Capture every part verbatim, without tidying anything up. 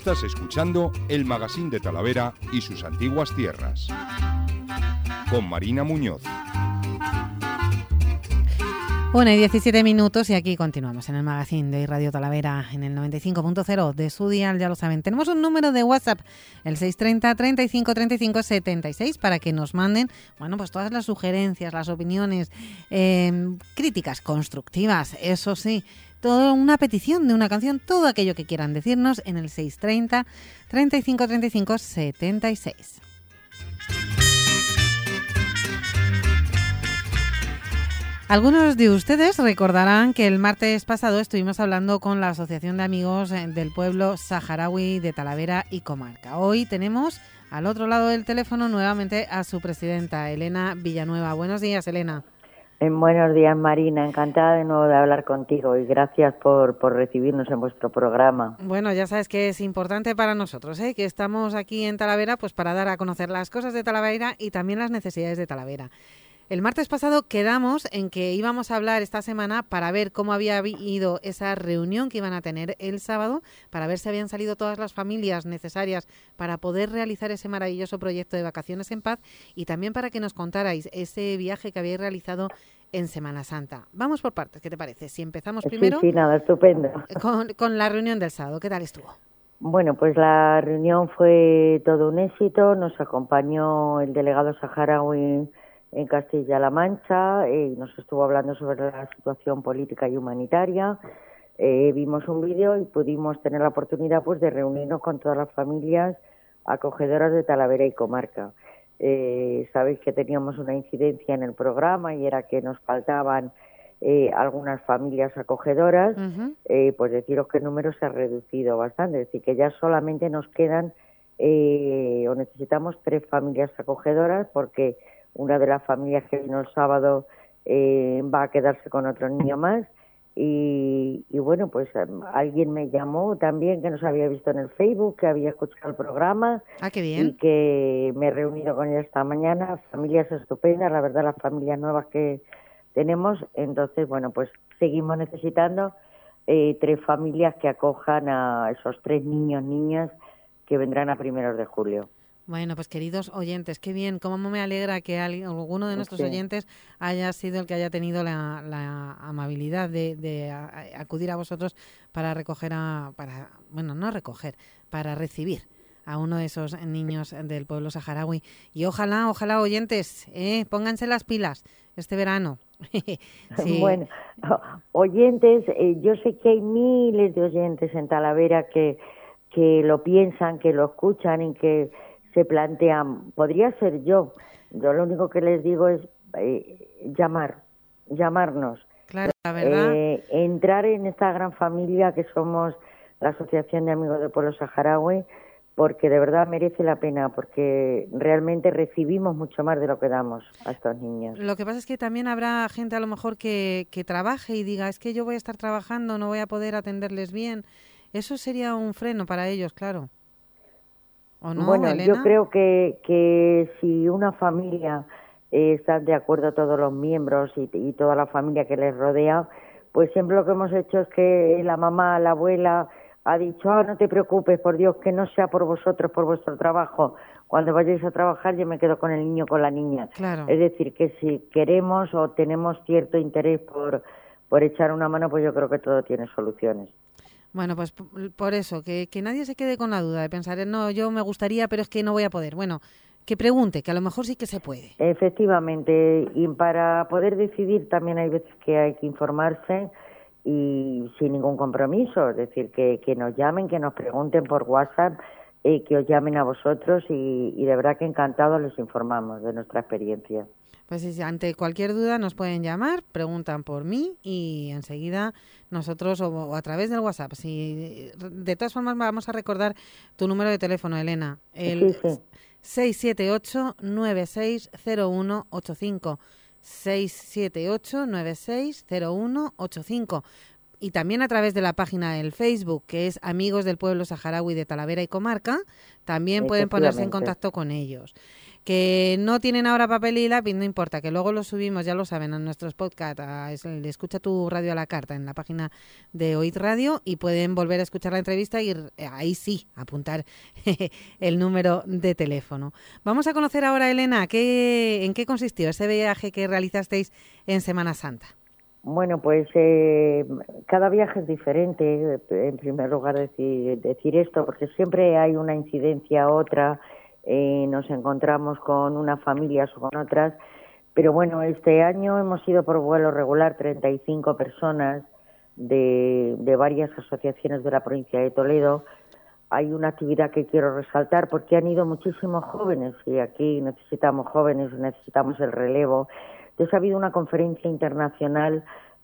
Estás escuchando el Magazín de Talavera y sus antiguas tierras, con Marina Muñoz. Bueno, y diecisiete minutos y aquí continuamos en el Magazín de Radio Talavera en el noventa y cinco punto cero de su dial, ya lo saben. Tenemos un número de WhatsApp, el seiscientos treinta, treinta y cinco, treinta y cinco, setenta y seis, para que nos manden, bueno, pues todas las sugerencias, las opiniones, eh, críticas constructivas, eso sí, toda una petición de una canción, todo aquello que quieran decirnos en el seiscientos treinta, treinta y cinco, treinta y cinco, setenta y seis. Algunos de ustedes recordarán que el martes pasado estuvimos hablando con la Asociación de Amigos del Pueblo Saharaui de Talavera y Comarca. Hoy tenemos al otro lado del teléfono nuevamente a su presidenta, Elena Villanueva. Buenos días, Elena. En buenos días, Marina. Encantada de nuevo de hablar contigo y gracias por, por recibirnos en vuestro programa. Bueno, ya sabes que es importante para nosotros, ¿eh? Que estamos aquí en Talavera pues para dar a conocer las cosas de Talavera y también las necesidades de Talavera. El martes pasado quedamos en que íbamos a hablar esta semana para ver cómo había ido esa reunión que iban a tener el sábado, para ver si habían salido todas las familias necesarias para poder realizar ese maravilloso proyecto de Vacaciones en Paz y también para que nos contarais ese viaje que habíais realizado en Semana Santa. Vamos por partes, ¿qué te parece? Si empezamos primero sí, sí, nada, estupendo. Con, con la reunión del sábado, ¿qué tal estuvo? Bueno, pues la reunión fue todo un éxito, nos acompañó el delegado saharaui en Castilla-La Mancha, eh, nos estuvo hablando sobre la situación política y humanitaria, eh, vimos un vídeo y pudimos tener la oportunidad pues de reunirnos con todas las familias acogedoras de Talavera y Comarca. Eh, sabéis que teníamos una incidencia en el programa y era que nos faltaban eh, algunas familias acogedoras, uh-huh. eh, pues deciros que el número se ha reducido bastante, es decir, que ya solamente nos quedan eh, o necesitamos tres familias acogedoras porque una de las familias que vino el sábado eh, va a quedarse con otro niño más y, y bueno, pues um, alguien me llamó también que nos había visto en el Facebook, que había escuchado el programa. Ah, qué bien. Y que me he reunido con ella esta mañana, familias estupendas, la verdad, las familias nuevas que tenemos. Entonces, bueno, pues seguimos necesitando eh, tres familias que acojan a esos tres niños, niñas que vendrán a primeros de julio. Bueno, pues queridos oyentes, qué bien, cómo me alegra que alguno de nuestros sí. oyentes haya sido el que haya tenido la, la amabilidad de, de acudir a vosotros para recoger, a, para bueno, no recoger, para recibir a uno de esos niños del pueblo saharaui. Y ojalá, ojalá oyentes, eh, pónganse las pilas este verano. Sí. Bueno, oyentes, eh, yo sé que hay miles de oyentes en Talavera que, que lo piensan, que lo escuchan y que se plantean, podría ser yo. Yo lo único que les digo es eh, llamar, llamarnos. Claro, la verdad. Eh, entrar en esta gran familia que somos la Asociación de Amigos del Pueblo Saharaui, porque de verdad merece la pena, porque realmente recibimos mucho más de lo que damos a estos niños. Lo que pasa es que también habrá gente a lo mejor que, que trabaje y diga, es que yo voy a estar trabajando, no voy a poder atenderles bien. Eso sería un freno para ellos, claro. ¿O no, bueno, Elena? Yo creo que, que si una familia eh, está de acuerdo todos los miembros y, y toda la familia que les rodea, pues siempre lo que hemos hecho es que la mamá, la abuela ha dicho, ah, no te preocupes, por Dios, que no sea por vosotros, por vuestro trabajo. Cuando vayáis a trabajar yo me quedo con el niño, con la niña. Claro. Es decir, que si queremos o tenemos cierto interés por, por echar una mano, pues yo creo que todo tiene soluciones. Bueno, pues por eso, que, que nadie se quede con la duda de pensar, no, yo me gustaría, pero es que no voy a poder. Bueno, que pregunte, que a lo mejor sí que se puede. Efectivamente, y para poder decidir también hay veces que hay que informarse y sin ningún compromiso, es decir, que, que nos llamen, que nos pregunten por WhatsApp, eh, que os llamen a vosotros y, y de verdad que encantados les informamos de nuestra experiencia. Pues sí, ante cualquier duda nos pueden llamar, preguntan por mí y enseguida nosotros o, o a través del WhatsApp. Si, de todas formas vamos a recordar tu número de teléfono, Elena, el sí, sí. seis siete ocho, nueve seis cero uno ocho cinco, seis siete ocho, nueve seis cero uno ocho cinco. y también a través de la página del Facebook, que es Amigos del Pueblo Saharaui de Talavera y Comarca, también pueden ponerse en contacto con ellos. Que no tienen ahora papel y lápiz, no importa, que luego lo subimos, ya lo saben, a nuestros podcasts, a, escucha tu radio a la carta en la página de Oíd Radio y pueden volver a escuchar la entrevista y ahí sí, apuntar el número de teléfono. Vamos a conocer ahora, Elena, ¿qué, ¿en qué consistió ese viaje que realizasteis en Semana Santa? Bueno, pues eh, cada viaje es diferente, en primer lugar decir, decir esto, porque siempre hay una incidencia, otra. Eh, nos encontramos con unas familias o con otras, pero bueno, este año hemos ido por vuelo regular treinta y cinco personas de, de varias asociaciones de la provincia de Toledo. Hay una actividad que quiero resaltar porque han ido muchísimos jóvenes y aquí necesitamos jóvenes, necesitamos el relevo. Entonces ha habido una conferencia internacional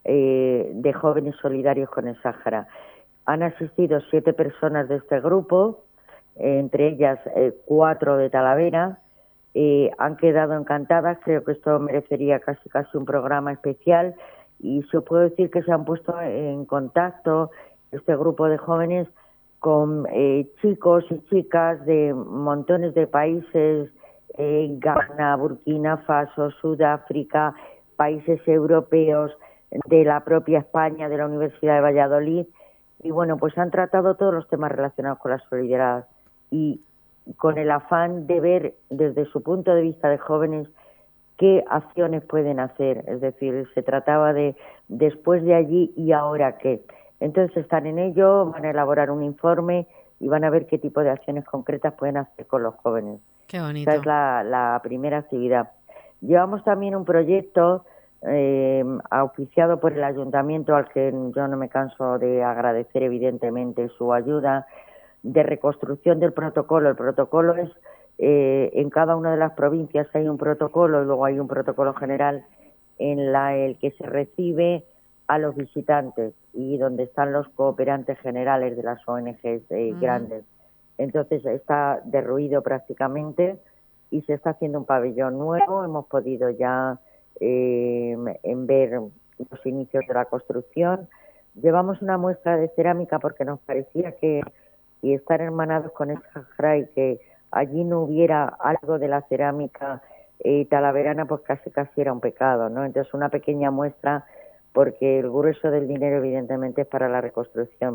eh, de jóvenes solidarios con el Sáhara. Han asistido siete personas de este grupo, entre ellas eh, cuatro de Talavera, eh, han quedado encantadas. Creo que esto merecería casi casi un programa especial y se os puedo decir que se han puesto en contacto este grupo de jóvenes con eh, chicos y chicas de montones de países, eh, Ghana, Burkina Faso, Sudáfrica, países europeos, de la propia España, de la Universidad de Valladolid, y bueno, pues han tratado todos los temas relacionados con la solidaridad y con el afán de ver desde su punto de vista de jóvenes qué acciones pueden hacer. Es decir, se trataba de después de allí y ahora qué. Entonces están en ello, van a elaborar un informe y van a ver qué tipo de acciones concretas pueden hacer con los jóvenes. Qué bonito. Esta es la, la primera actividad. Llevamos también un proyecto eh, auspiciado por el ayuntamiento, al que yo no me canso de agradecer evidentemente su ayuda, de reconstrucción del protocolo. El protocolo es, eh, en cada una de las provincias hay un protocolo y luego hay un protocolo general en la el que se recibe a los visitantes y donde están los cooperantes generales de las O N Ges eh, uh-huh. grandes. Entonces está derruido prácticamente y se está haciendo un pabellón nuevo. Hemos podido ya eh, en ver los inicios de la construcción. Llevamos una muestra de cerámica porque nos parecía que y estar hermanados con el Sahara y que allí no hubiera algo de la cerámica eh, talaverana, pues casi casi era un pecado, ¿no? Entonces una pequeña muestra, porque el grueso del dinero evidentemente es para la reconstrucción.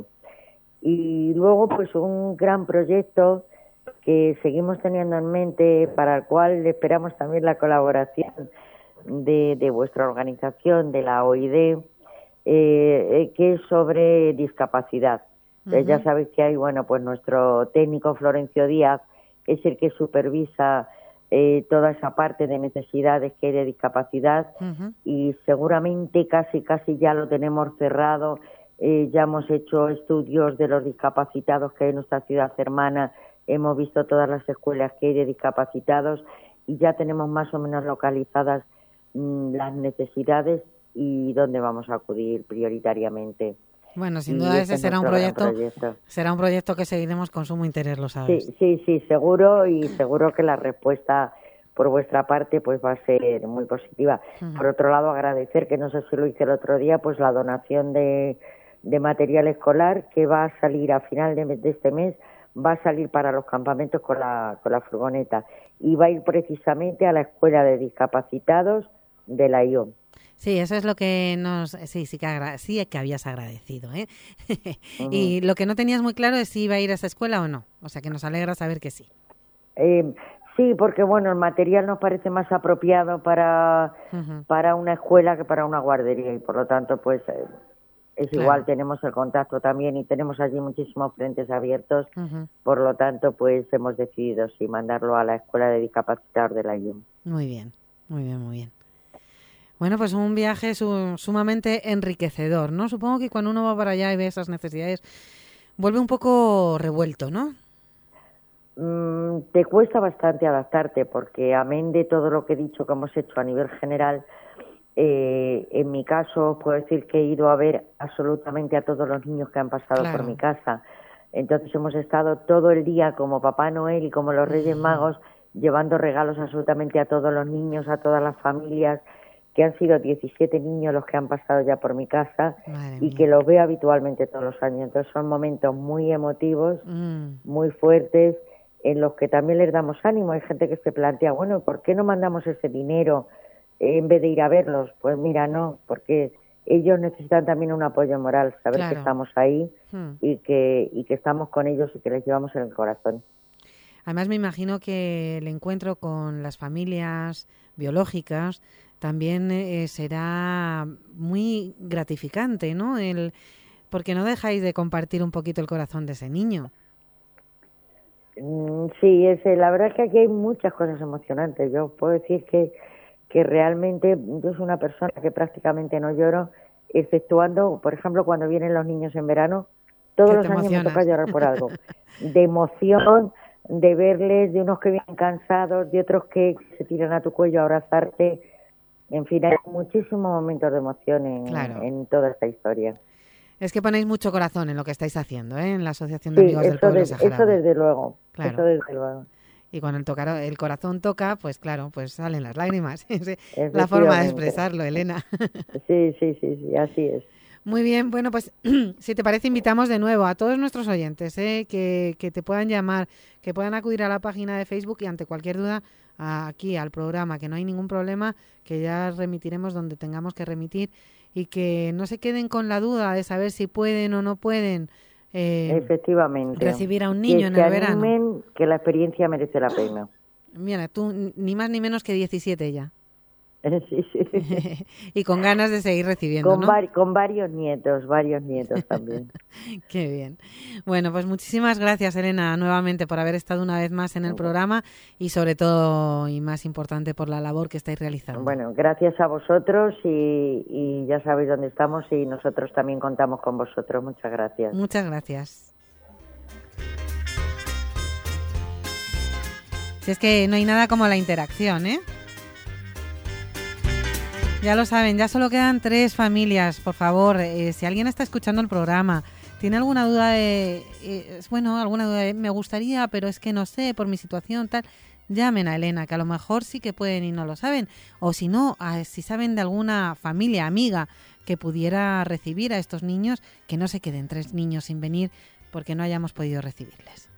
Y luego pues un gran proyecto que seguimos teniendo en mente, para el cual esperamos también la colaboración de, de vuestra organización, de la O I D, eh, eh, que es sobre discapacidad. Uh-huh. Ya sabéis que hay, bueno, pues nuestro técnico Florencio Díaz es el que supervisa eh, toda esa parte de necesidades que hay de discapacidad uh-huh. y seguramente casi casi ya lo tenemos cerrado. Eh, ya hemos hecho estudios de los discapacitados que hay en nuestra ciudad hermana, hemos visto todas las escuelas que hay de discapacitados y ya tenemos más o menos localizadas mmm, las necesidades y dónde vamos a acudir prioritariamente. Bueno, sin duda ese será un proyecto, proyecto, será un proyecto que seguiremos con sumo interés, lo sabes. Sí, sí, sí, seguro, y seguro que la respuesta por vuestra parte pues va a ser muy positiva. Uh-huh. Por otro lado, agradecer, que no sé si lo hice el otro día, pues la donación de, de material escolar que va a salir a final de, de este mes, va a salir para los campamentos con la, con la furgoneta y va a ir precisamente a la Escuela de Discapacitados de la I O M. Sí, eso es lo que nos... Sí, sí que, agra... sí que habías agradecido, ¿eh? Uh-huh. Y lo que no tenías muy claro es si iba a ir a esa escuela o no. O sea, que nos alegra saber que sí. Eh, sí, porque, bueno, el material nos parece más apropiado para, uh-huh. para una escuela que para una guardería. Y, por lo tanto, pues, eh, es claro. Igual, tenemos el contacto también y tenemos allí muchísimos frentes abiertos. Uh-huh. Por lo tanto, pues, hemos decidido, sí, mandarlo a la Escuela de Discapacitados de la I U M. Muy bien, muy bien, muy bien. Bueno, pues un viaje su, sumamente enriquecedor, ¿no? Supongo que cuando uno va para allá y ve esas necesidades, vuelve un poco revuelto, ¿no? Mm, te cuesta bastante adaptarte, porque amén de todo lo que he dicho que hemos hecho a nivel general, eh, en mi caso puedo decir que he ido a ver absolutamente a todos los niños que han pasado claro. por mi casa. Entonces hemos estado todo el día como Papá Noel y como los Reyes Magos, llevando regalos absolutamente a todos los niños, a todas las familias, que han sido diecisiete niños los que han pasado ya por mi casa Madre y mía. que los veo habitualmente todos los años. Entonces son momentos muy emotivos, Mm, muy fuertes, en los que también les damos ánimo. Hay gente que se plantea, bueno, ¿por qué no mandamos ese dinero eh, en vez de ir a verlos? Pues mira, no, porque ellos necesitan también un apoyo moral, saber Claro. que estamos ahí mm. y que, y que estamos con ellos y que les llevamos en el corazón. Además, me imagino que el encuentro con las familias biológicas también eh, será muy gratificante, ¿no? El, porque no dejáis de compartir un poquito el corazón de ese niño. Mm, Sí, es, eh, la verdad es que aquí hay muchas cosas emocionantes. Yo puedo decir que, que realmente yo soy una persona que prácticamente no lloro, exceptuando, por ejemplo, cuando vienen los niños en verano, todos Que los te años me toca emocionas. llorar por algo, de emoción, de verles, de unos que vienen cansados, de otros que se tiran a tu cuello a abrazarte. En fin, hay muchísimos momentos de emoción en, Claro. en toda esta historia. Es que ponéis mucho corazón en lo que estáis haciendo, ¿eh? En la Asociación de Sí, Amigos del eso, Pueblo de- eso Saharaui. desde luego, Claro. eso desde luego. Y cuando el, tocar, el corazón toca, pues claro, pues salen las lágrimas. Es la forma de Efectivamente. expresarlo, Elena. Sí, sí, sí, sí, así es. Muy bien, bueno, pues si te parece, invitamos de nuevo a todos nuestros oyentes ¿eh? que, que te puedan llamar, que puedan acudir a la página de Facebook y ante cualquier duda a- aquí al programa, que no hay ningún problema, que ya remitiremos donde tengamos que remitir y que no se queden con la duda de saber si pueden o no pueden eh, Efectivamente. recibir a un Que niño en se el verano. animen, que la experiencia merece la pena. Mira, tú n- ni más ni menos que diecisiete ya. Sí, sí. Y con ganas de seguir recibiendo, Con, ¿no? vari- con varios nietos, varios nietos también. Qué bien. Bueno, pues muchísimas gracias, Elena, nuevamente por haber estado una vez más en el programa y sobre todo, y más importante, por la labor que estáis realizando. Bueno, gracias a vosotros y, y ya sabéis dónde estamos y nosotros también contamos con vosotros. Muchas gracias. Muchas gracias. Si es que no hay nada como la interacción, ¿eh? Ya lo saben, ya solo quedan tres familias. Por favor, eh, si alguien está escuchando el programa, tiene alguna duda de, eh, bueno, alguna duda de, me gustaría, pero es que no sé, por mi situación, tal, llamen a Elena, que a lo mejor sí que pueden y no lo saben. O si no, a, si saben de alguna familia, amiga, que pudiera recibir a estos niños, que no se queden tres niños sin venir porque no hayamos podido recibirles.